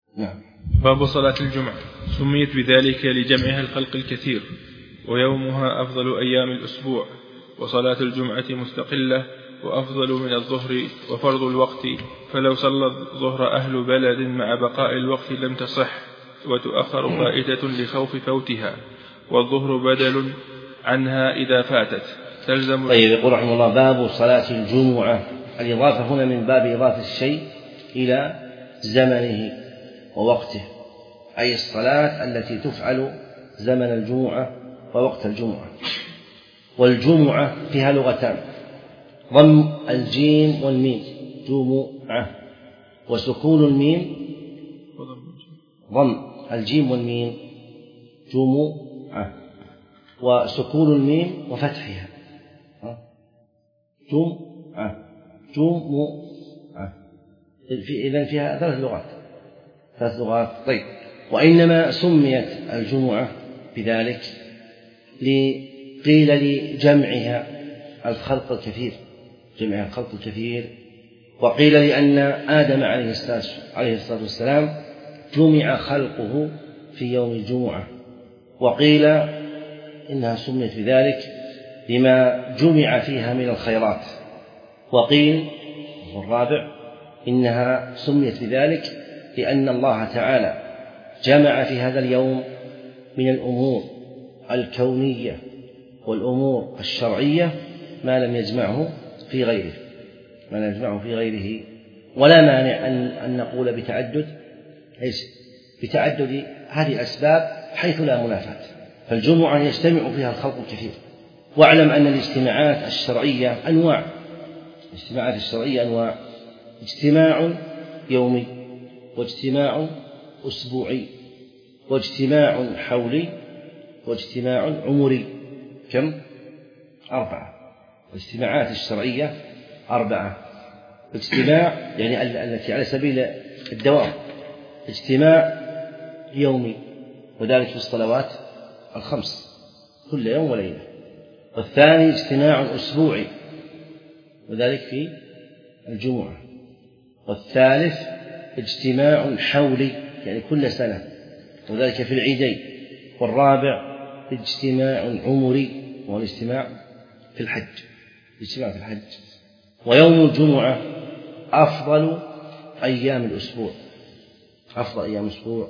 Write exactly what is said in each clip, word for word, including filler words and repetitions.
نعم. باب صلاة الجمعة. سميت بذلك لجمعها الخلق الكثير، ويومها أفضل أيام الأسبوع، وصلاة الجمعة مستقلة وأفضل من الظهر وفرض الوقت، فلو صلى الظهر أهل بلد مع بقاء الوقت لم تصح، وتؤخر فائتة لخوف فوتها، والظهر بدل عنها إذا فاتت تلزم. طيب، يقول رحمه الله: باب صلاة الجمعة. الإضافة هنا من باب إضافة الشيء إلى زمنه ووقته، أي الصلاة التي تفعل زمن الجمعة ووقت الجمعة. والجمعة فيها لغتان: ضم الجيم والميم جمعة، وسكون الميم ضم الجيم والميم جمعة، وسكون الميم وفتحها جمعة جمعة. إذن فيها ثلاث لغات ثلاث لغات طيب. وإنما سميت الجمعة بذلك قيل لجمعها الخلق الكثير جمعها الخلق الكثير وقيل لأن آدم عليه الصلاة والسلام جمع خلقه في يوم الجمعة، وقيل إنها سميت بذلك لما جمع فيها من الخيرات، وقيل والرابع إنها سميت بذلك لأن الله تعالى جمع في هذا اليوم من الأمور الكونية والأمور الشرعية ما لم يجمعه في غيره ما لم يجمعه في غيره ولا مانع أن, أن نقول بتعدد إيش بتعدد هذه الأسباب حيث لا منافاة. فالجمعة يجتمع فيها الخلق الكثير. واعلم أن الاجتماعات الشرعية أنواع الاجتماعات الشرعية أنواع: اجتماع يومي، واجتماع أسبوعي، واجتماع حولي، واجتماع عمري. كم؟ أربعة. الاجتماعات الشرعية أربعة. اجتماع يعني التي على سبيل الدوام: اجتماع يومي، وذلك في الصلوات الخمس كل يوم وليلة. والثاني اجتماع أسبوعي، وذلك في الجمعة. والثالث اجتماع حولي يعني كل سنة، وذلك في العيدين. والرابع اجتماع عمري، وهو الاجتماع في الحج الاجتماع في الحج. ويوم الجمعة أفضل أيام الأسبوع أفضل أيام الأسبوع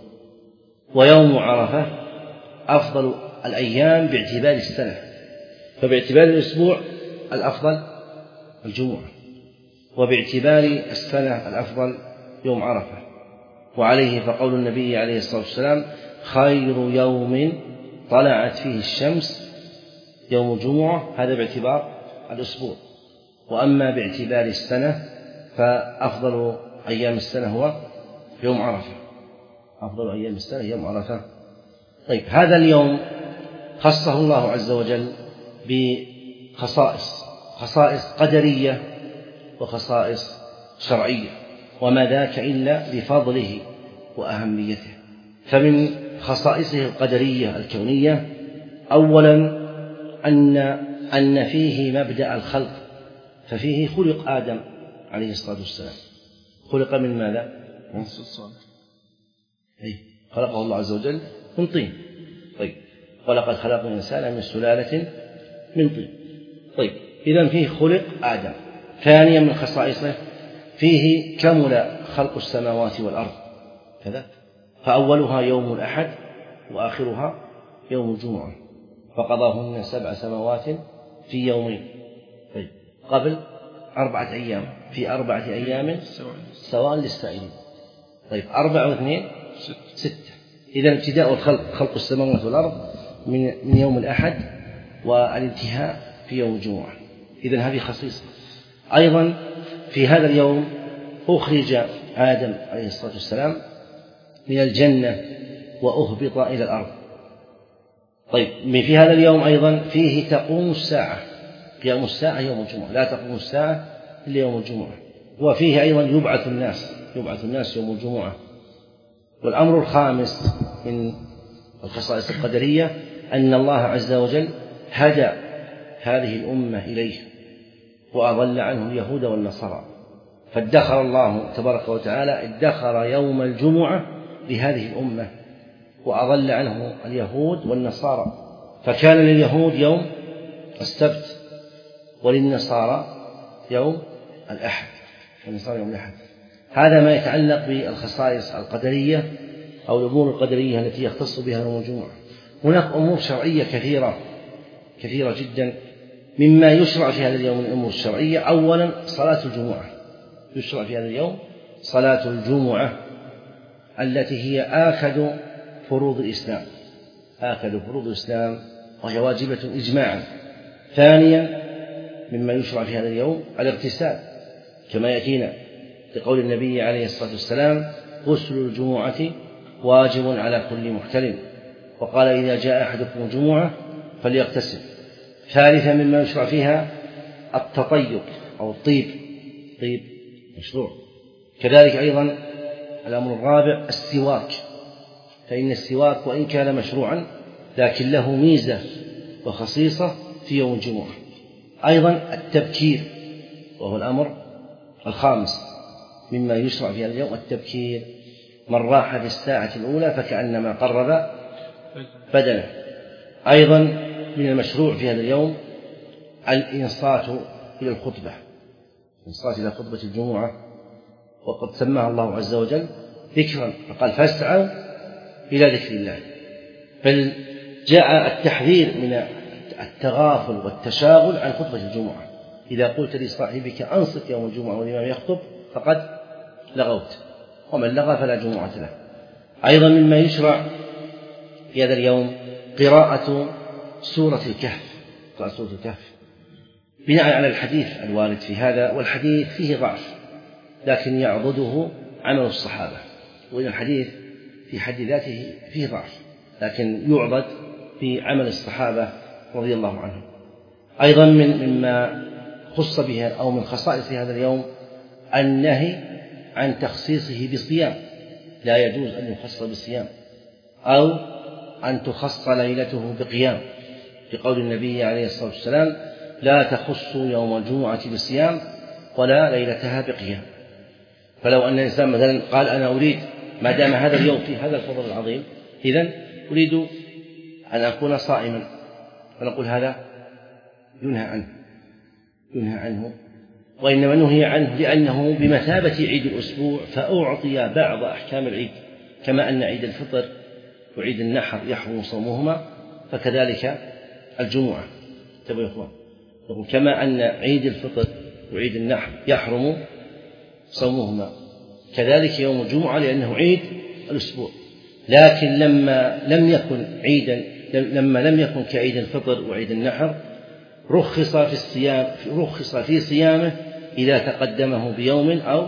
ويوم عرفة أفضل الأيام باعتبار السنة، فباعتبار الأسبوع الأفضل الجمعة، وباعتبار السنة الأفضل يوم عرفة. وعليه فقول النبي عليه الصلاة والسلام: خير يوم طلعت فيه الشمس يوم الجمعة. هذا باعتبار الأسبوع. وأما باعتبار السنة فأفضل أيام السنة هو يوم عرفة أفضل أيام السنة يوم عرفة. طيب، هذا اليوم خصه الله عز وجل بخصائص خصائص قدرية وخصائص شرعية، وما ذاك إلا بفضله وأهميته. فمن خصائصه القدرية الكونية أولا أن أن فيه مبدأ الخلق، ففيه خلق آدم عليه الصلاة والسلام. خلق من ماذا؟ أي خلقه الله عز وجل من طين. طيب، ولقد خلقنا الإنسان من سلالة من طين. طيب، إذن فيه خلق آدم. ثانيا من خصائصه فيه كمل خلق السماوات والأرض كذا، فأولها يوم الأحد وآخرها يوم الجمعة، فقضاهن سبع سماوات في يومين. طيب، قبل أربعة أيام في أربعة أيام سواء للسائلين. طيب، أربعة واثنين ستة. إذن ابتداء الخلق خلق السماوات والأرض من من يوم الأحد، والانتهاء في يوم الجمعة. إذن هذه خصيصة. أيضا في هذا اليوم أخرج آدم عليه الصلاة والسلام من الجنة وأهبط إلى الأرض. طيب، في هذا اليوم أيضا فيه تقوم الساعة. قيام الساعة يوم الجمعة، لا تقوم الساعة إلا يوم الجمعة. وفيه أيضا يبعث الناس يبعث الناس يوم الجمعة. والأمر الخامس من الخصائص القدرية أن الله عز وجل هدى هذه الأمة إليه وأضل عنه اليهود والنصارى، فادخر الله تبارك وتعالى ادخر يوم الجمعة بهذه الأمة وأضل عنه اليهود والنصارى، فكان لليهود يوم السبت وللنصارى يوم الأحد، والنصارى يوم الأحد. هذا ما يتعلق بالخصائص القدرية أو الأمور القدرية التي يختص بها يوم الجمعة. هناك أمور شرعية كثيرة كثيرة جدا مما يشرع في هذا اليوم من الأمور الشرعية. أولا صلاة الجمعة، يشرع في هذا اليوم صلاة الجمعة التي هي آكد فروض الإسلام، آكد فروض الإسلام وهي واجبة إجماعا. ثانيا مما يشرع في هذا اليوم الاغتسال كما يأتينا لقول النبي عليه الصلاة والسلام: غسل الجمعة واجب على كل محتلم، وقال: إذا جاء أحدكم الجمعة فليغتسل. ثالثا مما يشرع فيها التطيب أو الطيب، طيب مشروع. كذلك أيضا الأمر الرابع السواك، فإن السواك وإن كان مشروعا لكن له ميزة وخصيصة في يوم الجمعة. أيضا التبكير، وهو الأمر الخامس مما يشرع في هذا اليوم التبكير. من راح في الساعة الأولى فكأنما قرب بدنه. أيضا من المشروع في هذا اليوم الإنصات إلى الخطبة، الإنصات إلى خطبة الجمعة، وقد سماها الله عز وجل ذكرا، فقال: فاسعوا إلى ذكر الله. بل جاء التحذير من التغافل والتشاغل عن خطبة الجمعة. إذا قلت لصاحبك أنصت يوم الجمعة والإمام يخطب فقد لغوت، ومن لغى فلا جمعة له. أيضا مما يشرع في هذا اليوم قراءة سورة الكهف، قراءة سورة الكهف بناء على الحديث الوارد في هذا، والحديث فيه ضعف لكن يعضده عمل الصحابة، وإن الحديث في حد ذاته فيه ضعف لكن يعضد في عمل الصحابة رضي الله عنهم. أيضا من مما خص به أو من خصائص هذا اليوم النهي عن تخصيصه بصيام، لا يجوز أن يخص بصيام أو أن تخص ليلته بقيام، بقول النبي عليه الصلاة والسلام: لا تخصوا يوم الجمعة بصيام ولا ليلتها بقيام. فلو أن الإنسان مثلا قال: أنا أريد ما دام هذا اليوم في هذا الفضل العظيم إذن أريد أن أكون صائما، فنقول هذا ينهى عنه ينهى عنه وإنما نهي عنه لأنه بمثابة عيد الأسبوع، فأعطي بعض أحكام العيد، كما أن عيد الفطر وعيد النحر يحرم صومهما فكذلك الجمعة. تبقى يا إخوان، كما أن عيد الفطر وعيد النحر يحرم صومهما كذلك يوم الجمعة لأنه عيد الأسبوع. لكن لما لم يكن عيدا لما لم يكن كعيد الفطر وعيد النحر رخص في الصيام رخص في صيامه إذا تقدمه بيوم أو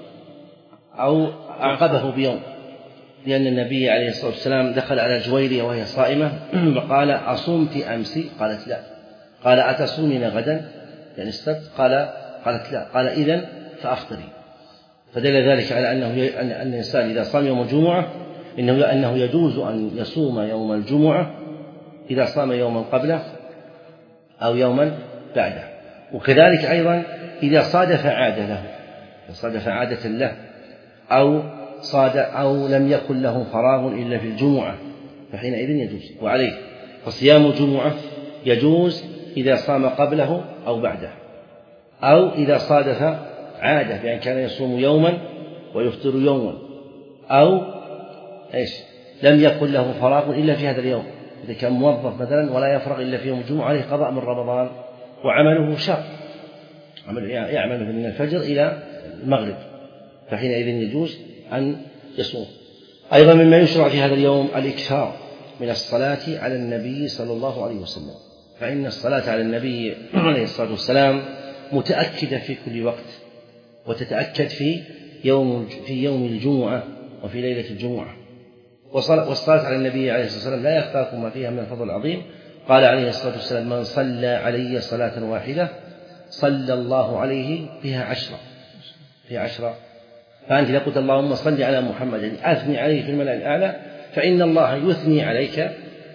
أو أعقبه بيوم، لأن النبي عليه الصلاة والسلام دخل على جويرية وهي صائمة وقال: أصمت أمس؟ قالت: لا. قال: أتصومين غدا يعني السبت؟ قال قالت: لا. قال: إذن فأفطري. فدل ذلك على أنه أن الإنسان إذا صام يوم الجمعة إنه أنه يجوز أن يصوم يوم الجمعة إذا صام يوما قبله أو يوما بعده. وكذلك أيضا إذا صادف عادة له إذا صادف عادة له أو صاد أو لم يكن له فراغ إلا في الجمعة فحينئذ يجوز. وعليه فصيام الجمعة يجوز إذا صام قبله أو بعده، أو إذا صادف عادة بأن كان يصوم يوما ويفطر يوما، أو إيش لم يكن له فراغ إلا في هذا اليوم، إذا كان موظف مثلا ولا يفرغ إلا في يوم الجمعة عليه قضاء من رمضان وعمله شاق، يعمل من الفجر إلى المغرب فحينئذ يجوز أن يصوم. أيضا مما يشرع في هذا اليوم الإكثار من الصلاة على النبي صلى الله عليه وسلم، فإن الصلاة على النبي عليه الصلاة والسلام متأكدة في كل وقت، وتتأكد في يوم في يوم الجمعة وفي ليلة الجمعة. والصلاة على النبي عليه الصلاة والسلام لا يخفاكم ما فيها من الفضل العظيم. قال عليه الصلاة والسلام: من صلى علي صلاة واحدة صلى الله عليه بها عشرة في عشرة. فأنت إذا قلت اللهم صل على محمد يعني أثني عليه في الملأ الأعلى، فإن الله يثني عليك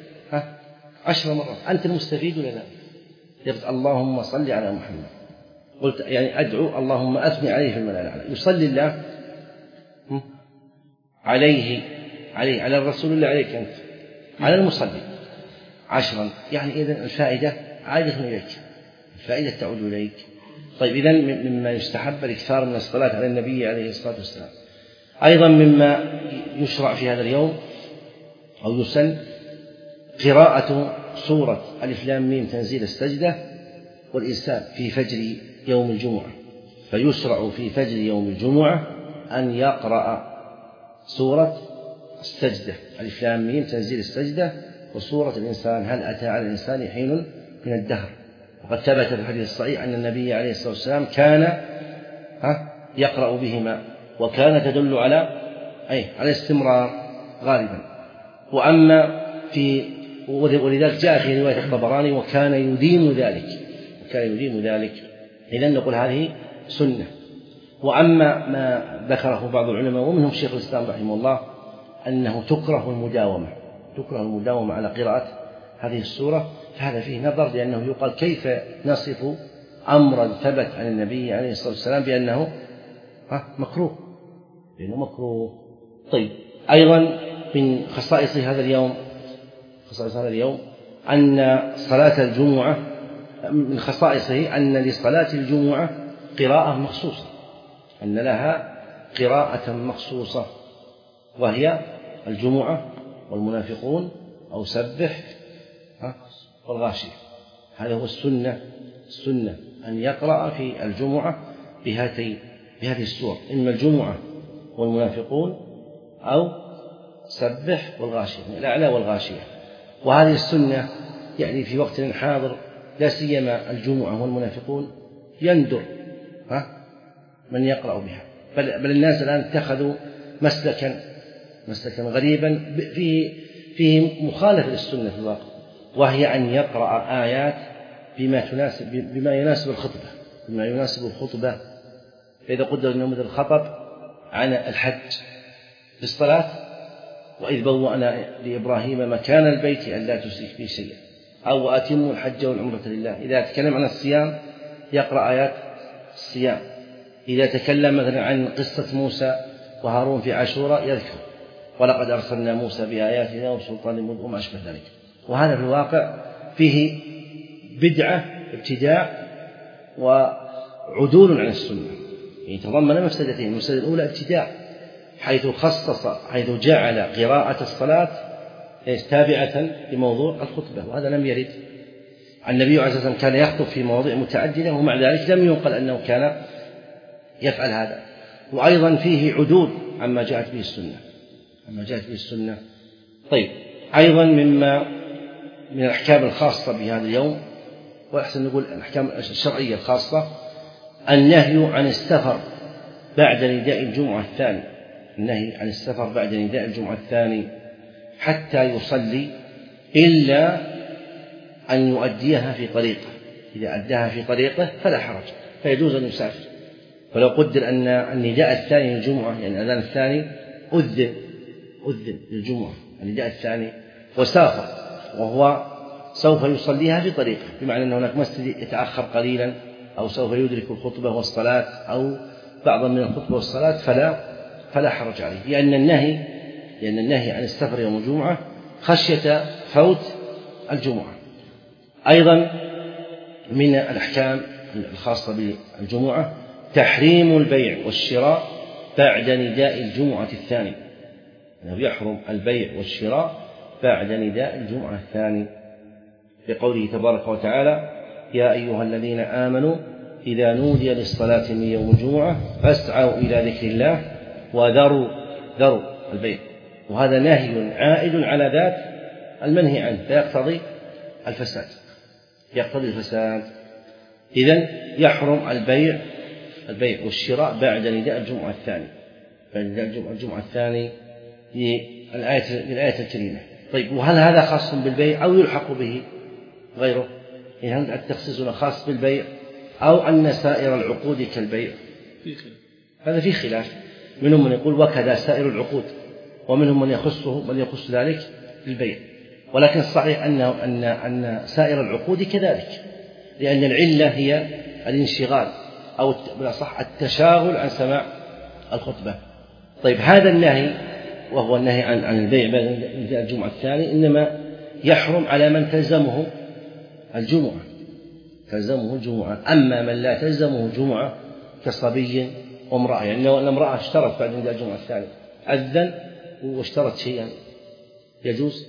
عشر مرات، أنت المستفيد ولا لا؟ يقول اللهم صل على محمد، قلت يعني أدعو اللهم أثني عليه في الملأ الأعلى، يصلي الله عليه عليه على الرسول اللي عليك أنت على المصلي عشرا. يعني إذن الفائدة عائدة إليك، الفائدة تعود إليك. طيب إذن مما يستحب الإكثار من الصلاة على النبي عليه الصلاة والسلام. أيضا مما يشرع في هذا اليوم أو يسن قراءة سورة ألف لام ميم تنزيل السجدة والإنسان في فجر يوم الجمعة. فيشرع في فجر يوم الجمعة أن يقرأ سورة السجدة ألف لام ميم تنزيل السجدة وسورة الإنسان هل أتى على الإنسان حين من الدهر. وقد ثبت في الحديث الصحيح أن النبي عليه الصلاة والسلام كان يقرأ بهما، وكان تدل على أي على الاستمرار غالبا. وأما في ولذلك جاء في رواية الطبراني وكان يديم ذلك، وكان يديم ذلك. إذن نقول هذه سنة. وأما ما ذكره بعض العلماء ومنهم شيخ الإسلام رحمه الله أنه تكره المداومة، تكره المداومة على قراءة هذه السورة، فهذا فيه نظر، لأنه يقال كيف نصف أمرا ثبت عن النبي عليه الصلاة والسلام بأنه مكروه، لأنه مكروه. طيب أيضا من خصائص هذا اليوم خصائص هذا اليوم أن صلاة الجمعة من خصائصه أن لصلاة الجمعة قراءة مخصوصة، أن لها قراءة مخصوصة، وهي الجمعة والمنافقون أو سبح والغاشية. هذا هو السنة، السنة أن يقرأ في الجمعة بهاتين بهذه السور، إما الجمعة والمنافقون أو سبح والغاشية، الأعلى والغاشية. وهذه السنة يعني في وقت حاضر لا سيما الجمعة والمنافقون يندر ها من يقرأ بها، بل, بل الناس الآن اتخذوا مسلكا مسلكا غريبا فيه فيه مخالفة للسنة في الواقع، وهي أن يقرأ آيات بما تناسب بما يناسب الخطبة بما يناسب الخطبة. فإذا قدر أن يمد الخطب عن الحج في الصلاة وإذ بوأنا لإبراهيم مكان البيت ألا تشرك به شيئا، أو أتموا الحج والعمرة لله. إذا تكلم عن الصيام يقرأ آيات الصيام. إذا تكلم مثلا عن قصة موسى وهارون في عاشوراء يذكر ولقد أرسلنا موسى بآياتنا وسلطان مبين وما أشبه ذلك. وهذا في الواقع فيه بدعة ابتداع وعدول عن السنة، يتضمن مفسدتين. المفسدة الأولى ابتداع، حيث خصص حيث جعل قراءة الصلاة تابعة لموضوع الخطبة، وهذا لم يرد عن النبي عليه الصلاة والسلام. كان يخطب في مواضيع متعددة ومع ذلك لم ينقل أنه كان يفعل هذا. وأيضا فيه عدول عما جاءت به السنة عما جاءت به السنة. طيب أيضا مما من الأحكام الخاصة بهذا اليوم، وأحسن نقول الأحكام الشرعية الخاصة، النهي عن السفر بعد نداء الجمعة الثاني النهي عن السفر بعد نداء الجمعة الثاني حتى يصلي إلا أن يؤديها في طريقه. إذا أداها في طريقه فلا حرج، فيجوز أن يسافر. فلو قدر أن النداء الثاني للجمعة يعني الأذان الثاني أذن أذن للجمعة النداء الثاني وسافر وهو سوف يصليها في طريقه، بمعنى أن هناك مسجد يتأخر قليلا أو سوف يدرك الخطبة والصلاة أو بعضا من الخطبة والصلاة فلا فلا حرج عليه، لأن النهي لأن النهي عن السفر يوم الجمعة خشية فوت الجمعة. أيضا من الأحكام الخاصة بالجمعة تحريم البيع والشراء بعد نداء الجمعة الثاني، يعني يحرم البيع والشراء بعد نداء الجمعة الثاني، بقوله تبارك وتعالى: يا أيها الذين آمنوا إذا نودي للصلاة من يوم الجمعة فاسعوا إلى ذكر الله وذروا ذروا البيع. وهذا نهي عائد على ذات المنهي عنه فيقتضي الفساد يقتضي الفساد. إذن يحرم البيع البيع والشراء بعد نداء الجمعة الثاني بعد نداء الجمعة الثاني للآية الآية الكريمة. طيب وهل هذا خاص بالبيع أو يلحق به غيره؟ يعني التخصيص خاص بالبيع أو أن سائر العقود كالبيع؟ هذا فيه خلاف، منهم من يقول وكذا سائر العقود، ومنهم من يخصه من يخص ذلك بالبيع. ولكن الصحيح أنه أن أن سائر العقود كذلك، لأن العلة هي الانشغال أو بالأصح التشاغل عن سماع الخطبة. طيب هذا النهي وهو النهي عن عن البيع بعد نداء الجمعة الثاني إنما يحرم على من تلزمه الجمعة تلزمه الجمعة. أما من لا تلزمه الجمعة كصبي وامرأة، يعني لو أن امرأة اشترت بعد نداء الجمعة الثاني أذن واشترت شيئا يجوز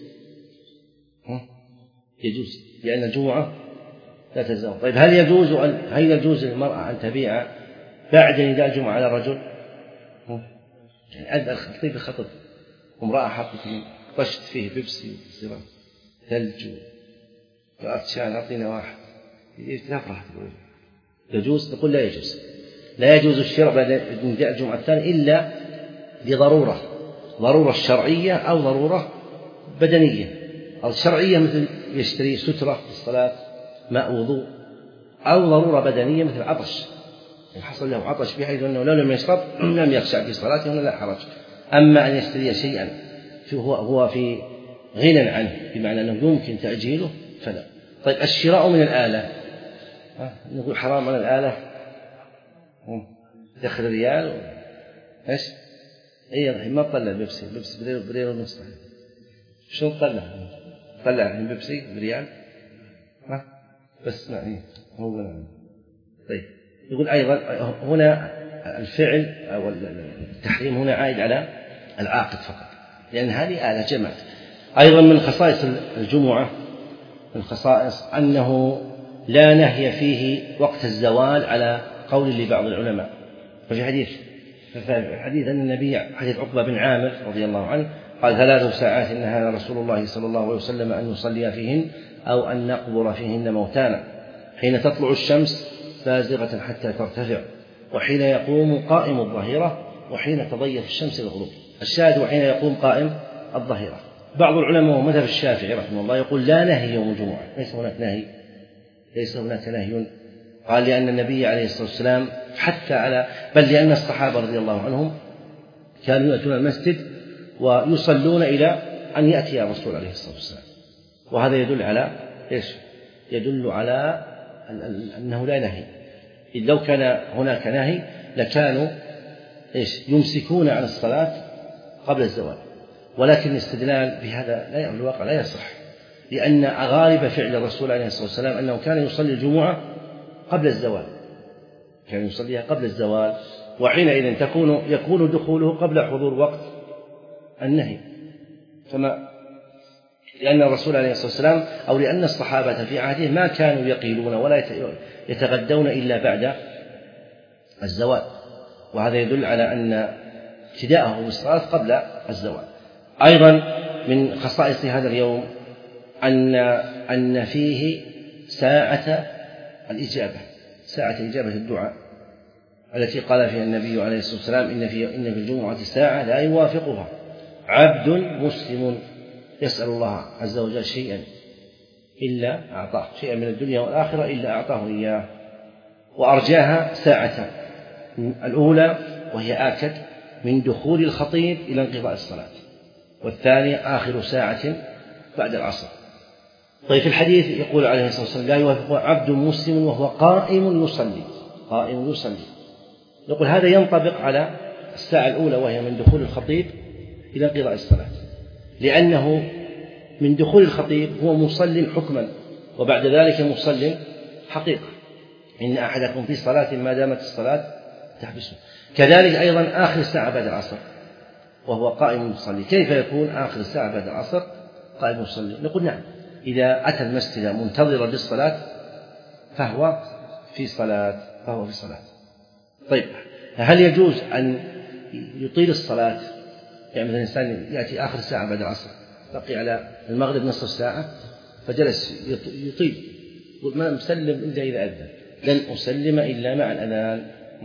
يجوز لأن الجمعة لا تلزم. طيب هل يجوز أن هل يجوز للمرأة أن تبيع بعد نداء الجمعة على الرجل؟ يعني أذن الخطيب الخطب وامرأة حطت طشت فيه بيبسي وصيران ثلج وعطشان أعطينا واحد تفرح تقول يجوز؟ نقول لا يجوز لا يجوز الشراء بعد نداء الجمعة الثاني إلا لضرورة ضرورة شرعية أو ضرورة بدنية. الشرعية مثل يشتري سترة للصلاة ماء وضوء، أو ضرورة بدنية مثل عطش حصل له عطش بحيث أنه لو لم يشرب لم يخشع في صلاته هنا لا حرج. أما أن يشتري شيئا هو هو في غنى عنه بمعنى أنه يمكن تأجيله فلا. طيب الشراء من الآلة نقول حرام على الآلة دخل ريال ايش؟ اي ما طلع بيبسي بيبسي بريال بريال ونص شو طلع؟ طلع من بيبسي بريال ها بس ما إيه هو بنا. طيب يقول أيضا هنا الفعل أو التحريم هنا عائد على العاقد فقط لأن هذه آلة جمعت. أيضا من خصائص الجمعة من خصائص أنه لا نهي فيه وقت الزوال على قول لبعض العلماء. ففي حديث في حديث أن النبي حديث عقبة بن عامر رضي الله عنه قال ثلاث ساعات نهانا رسول الله صلى الله عليه وسلم أن نصلي فيهن أو أن نقبر فيهن موتانا حين تطلع الشمس بازغة حتى ترتفع وحين يقوم قائم الظهيرة وحين تضيف الشمس الغروب. الشاهد وحين يقوم قائم الظهيرة. بعض العلماء ومذهب الشافعي رحمه الله يقول لا نهي يوم الجمعة ليس هناك نهي ليس هناك نهي. قال لأن النبي عليه الصلاة والسلام حتى على بل لأن الصحابة رضي الله عنهم كانوا يأتون المسجد ويصلون إلى أن يأتي الرسول عليه الصلاة والسلام. وهذا يدل على إيش؟ يدل على أنه لا نهي. إذ لو كان هناك نهي لكانوا إيش؟ يمسكون عن الصلاة قبل الزوال. ولكن الاستدلال بهذا لا الواقع لا يصح لأن غالب فعل الرسول عليه الصلاة والسلام أنه كان يصلي الجمعة قبل الزوال كان يصليها قبل الزوال وحينئذ تكون يكون دخوله قبل حضور وقت النهي كما لأن الرسول عليه الصلاة والسلام أو لأن الصحابة في عهده ما كانوا يقيلون ولا يتغدون إلا بعد الزوال. وهذا يدل على أن ابتداءه بالصلاة قبل الزوال. أيضا من خصائص هذا اليوم أن أن فيه ساعة الإجابة ساعة إجابة الدعاء التي قال فيها النبي عليه الصلاة والسلام إن في إن في الجمعة ساعة لا يوافقها عبد مسلم يسأل الله عز وجل شيئا إلا أعطاه شيئا من الدنيا والآخرة إلا أعطاه إياه. وأرجاها ساعة الأولى وهي آكد من دخول الخطيب إلى انقضاء الصلاة والثانية آخر ساعة بعد العصر. طيب في الحديث يقول عليه الصلاة والسلام لا يوافق عبد مسلم وهو قائم يصلي قائم يصلي. يقول هذا ينطبق على الساعة الأولى وهي من دخول الخطيب إلى انقضاء الصلاة لأنه من دخول الخطيب هو مصل حكما وبعد ذلك مصل حقيقة إن أحدكم في صلاة ما دامت الصلاة تحبسه. كذلك أيضا آخر ساعة بعد العصر وهو قائم يصلي. كيف يكون آخر ساعة بعد العصر قائم يصلي؟ نقول نعم إذا أتى المسجد منتظرا للصلاة فهو في صلاة فهو في صلاة. طيب هل يجوز أن يطيل الصلاة؟ يعني مثلا الإنسان يأتي آخر ساعة بعد العصر بقي على المغرب نصف ساعة فجلس يطيل يقول ما مسلم إلا إذا أذن لن أسلم إلا مع الأذان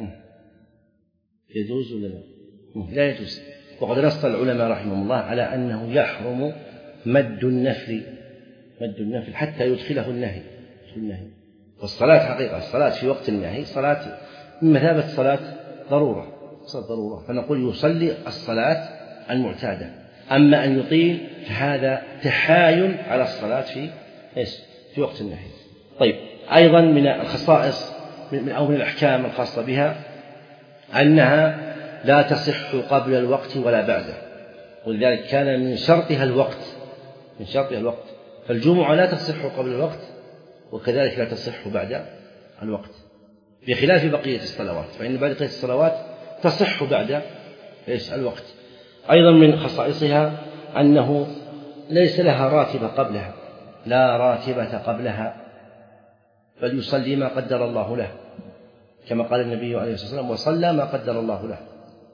يجوز ولا لا؟ لا يجوز. وقد نص العلماء رحمهم الله على أنه يحرم مد النفل مد النفل حتى يدخله النهي النهي. والصلاة حقيقة الصلاة في وقت النهي صلاة بمثابة صلاة ضرورة صلاة ضرورة فنقول يصلي الصلاة المعتادة. أما أن يطيل فهذا تحايل على الصلاة في إيش في وقت النهي. طيب أيضا من الخصائص من أو من الأحكام الخاصة بها أنها لا تصح قبل الوقت ولا بعده ولذلك كان من شرطها الوقت، من شرطها الوقت، فالجمعة لا تصح قبل الوقت وكذلك لا تصح بعد الوقت، بخلاف بقية الصلوات، فإن بقية الصلوات تصح بعد إيش الوقت. أيضا من خصائصها أنه ليس لها راتبة قبلها، لا راتبة قبلها، بل يصلي ما قدر الله له، كما قال النبي عليه الصلاة والسلام: وصلى ما قدر الله له.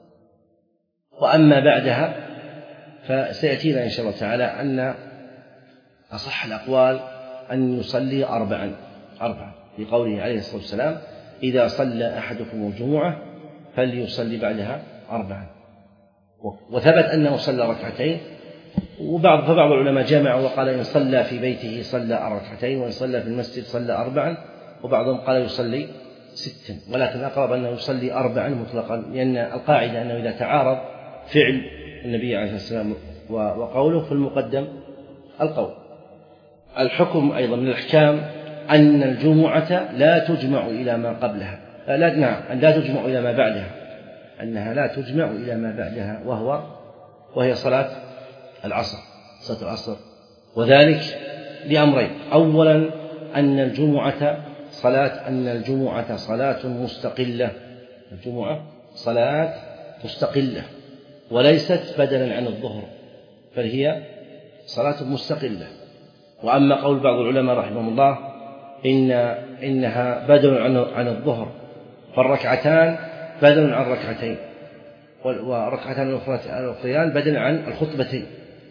وأما بعدها فسيأتينا إن شاء الله تعالى أن أصح الأقوال أن يصلي أربعا أربعا لقوله عليه الصلاة والسلام: إذا صلى أحدكم الجمعة فليصلي بعدها أربعا. وثبت أنه صلى ركعتين، وبعض فبعض العلماء جمع وقال إن صلى في بيته صلى ركعتين، وإن صلى في المسجد صلى أربعا، وبعضهم قال يصلي ستا، ولكن أقرب أنه يصلي أربعا مطلقا، لأن القاعدة أنه إذا تعارض فعل النبي عليه الصلاة والسلام وقوله فالمقدم القول. الحكم أيضا من الأحكام أن الجمعة لا تجمع إلى ما قبلها، لا نعم أن لا تجمع إلى ما بعدها، أنها لا تجمع إلى ما بعدها، وهو وهي صلاة العصر، صلاة العصر، وذلك لأمرين: أولا أن الجمعة صلاة أن الجمعة صلاة مستقلة، الجمعة صلاة مستقلة وليست بدلا عن الظهر، بل هي صلاة مستقلة. وأما قول بعض العلماء رحمهم الله إن إنها بدل عن عن الظهر، فالركعتان بدل عن ركعتين، والركعتان الأخريان بدل عن الخطبتين.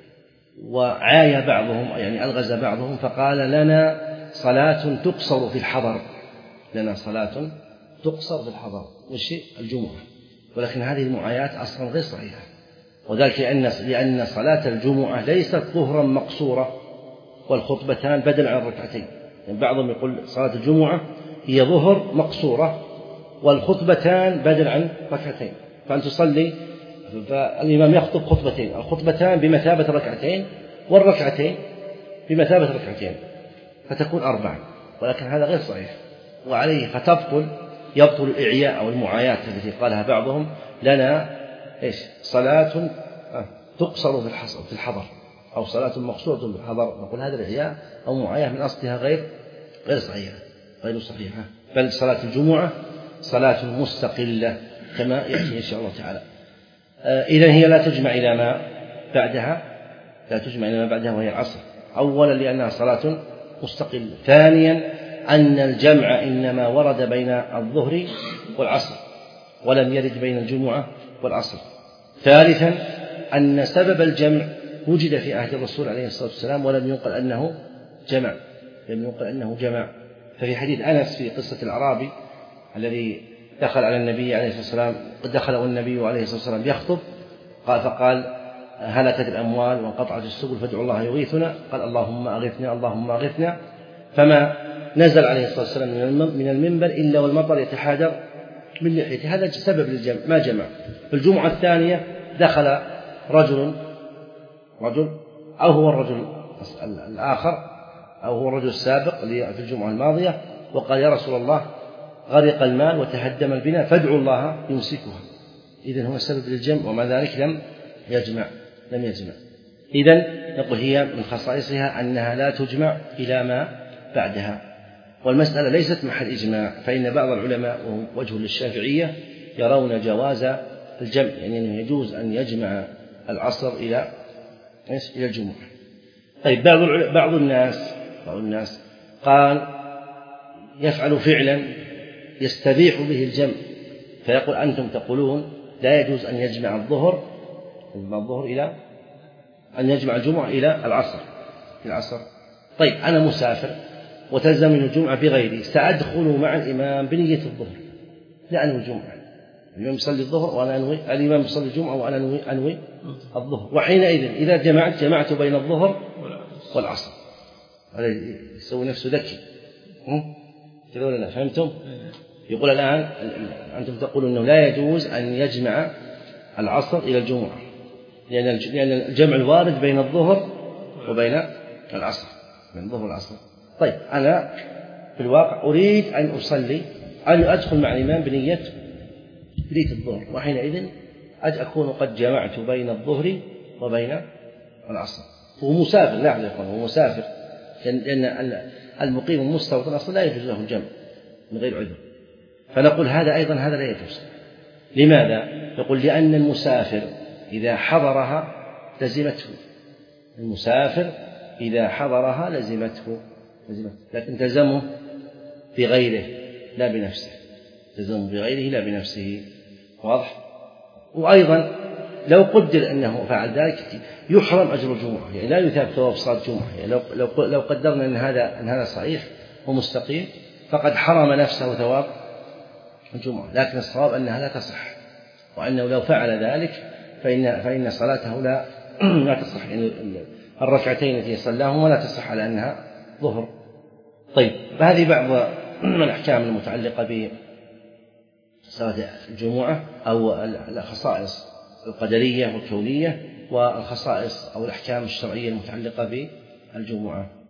وعاية بعضهم يعني ألغز بعضهم فقال: لنا صلاة تقصر في الحضر، لنا صلاة تقصر في الحضر، وش الجمعة. ولكن هذه المعايات أصلا غير صحيحة، وذلك لأن لأن صلاة الجمعة ليست ظهرا مقصورة والخطبتان بدل عن الركعتين. يعني بعضهم يقول صلاة الجمعة هي ظهر مقصورة والخطبتان بدل عن ركعتين، فأن تصلي فالإمام يخطب خطبتين، الخطبتان بمثابة ركعتين والركعتين بمثابة ركعتين، فتكون أربعة، ولكن هذا غير صحيح، وعليه فتبطل يبطل الإعياء أو المعايات التي قالها بعضهم: لنا إيش صلاة تقصر في الحضر أو صلاة مقصورة في الحضر. نقول هذا الإعياء أو معاية من أصلها غير غير صحيحة غير صحيحة، بل صلاة الجمعة صلاة مستقلة كما يأتي إن شاء الله تعالى. إذن هي لا تجمع إلى ما بعدها، لا تجمع إلى ما بعدها وهي العصر، أولا لأنها صلاة مستقلة، ثانيا أن الجمع إنما ورد بين الظهر والعصر ولم يرد بين الجمعة والعصر، ثالثا أن سبب الجمع وجد في عهد الرسول عليه الصلاة والسلام ولم ينقل أنه جمع، لم ينقل أنه جمع. ففي حديث أنس في قصة الأعرابي الذي دخل على النبي عليه الصلاة والسلام، دخل النبي عليه الصلاة والسلام يخطب، قال فقال: هلكت الأموال وانقطعت السبل فادعوا الله يغيثنا، قال: اللهم أغثنا اللهم أغثنا، فما نزل عليه الصلاة والسلام من المنبر إلا والمطر يتحادر من لحيته. هذا سبب للجمع، ما جمع. في الجمعة الثانية دخل رجل رجل أو هو الرجل الآخر أو هو الرجل السابق في الجمعة الماضية، وقال: يا رسول الله غرق المال وتهدم البناء فادعوا الله يمسكها. إذن هو سبب للجمع، ومع ذلك لم يجمع لم يجمع إذن نقول هي من خصائصها أنها لا تجمع إلى ما بعدها. والمسألة ليست محل إجماع، فإن بعض العلماء وهم وجه للشافعية يرون جواز الجمع، يعني أنه يجوز أن يجمع العصر إلى إلى الجمعة. طيب بعض بعض الناس بعض الناس قال يفعل فعلا يستبيح به الجمع، فيقول: أنتم تقولون لا يجوز أن يجمع الظهر الظهر إلى أن يجمع الجمعة إلى العصر العصر طيب أنا مسافر وتلزمني الجمعة بغيري، سأدخل مع الإمام بنية الظهر لا أنوي الجمعة، الإمام يصلي الظهر وأنا أنوي، الإمام يصلي الجمعة وأنا أنوي أنوي الظهر، وحينئذ إذا جمعت جمعت بين الظهر والعصر. هذا يسوي نفسه ذكي، كذا ولا لا؟ فهمتم؟ يقول الآن أنتم تقولون أنه لا يجوز أن يجمع العصر إلى الجمعة، لأن الجمع الوارد بين الظهر وبين العصر، بين الظهر والعصر. طيب أنا في الواقع أريد أن أصلي أن أدخل مع الإمام بنية بنية الظهر، وحينئذ أكون قد جمعت بين الظهر وبين العصر. هو مسافر، لا يقول هو مسافر، لأن المقيم المستوطن أصلا لا يجوز له الجمع من غير عذر، فنقول هذا أيضا هذا لا يجوز. لماذا؟ يقول لأن المسافر إذا حضرها لزمته، المسافر إذا حضرها لزمته, لزمته. لكن تلزمه بغيره لا بنفسه، تلزمه بغيره لا بنفسه. واضح؟ وأيضا لو قدر أنه فعل ذلك يحرم أجر الجمعة، يعني لا يثاب ثواب صلاة الجمعة. يعني لو, لو, لو قدرنا أن هذا, أن هذا صحيح ومستقيم فقد حرم نفسه ثواب الجمعة، لكن الصواب أنها لا تصح، وأنه لو فعل ذلك فإن, فإن صلاته لا, لا تصح، يعني الركعتين التي صلاهما لا تصح على أنها ظهر. طيب، فهذه بعض الأحكام المتعلقة بصلاة الجمعة أو الخصائص القدرية والكونية والخصائص أو الأحكام الشرعية المتعلقة بالجمعة.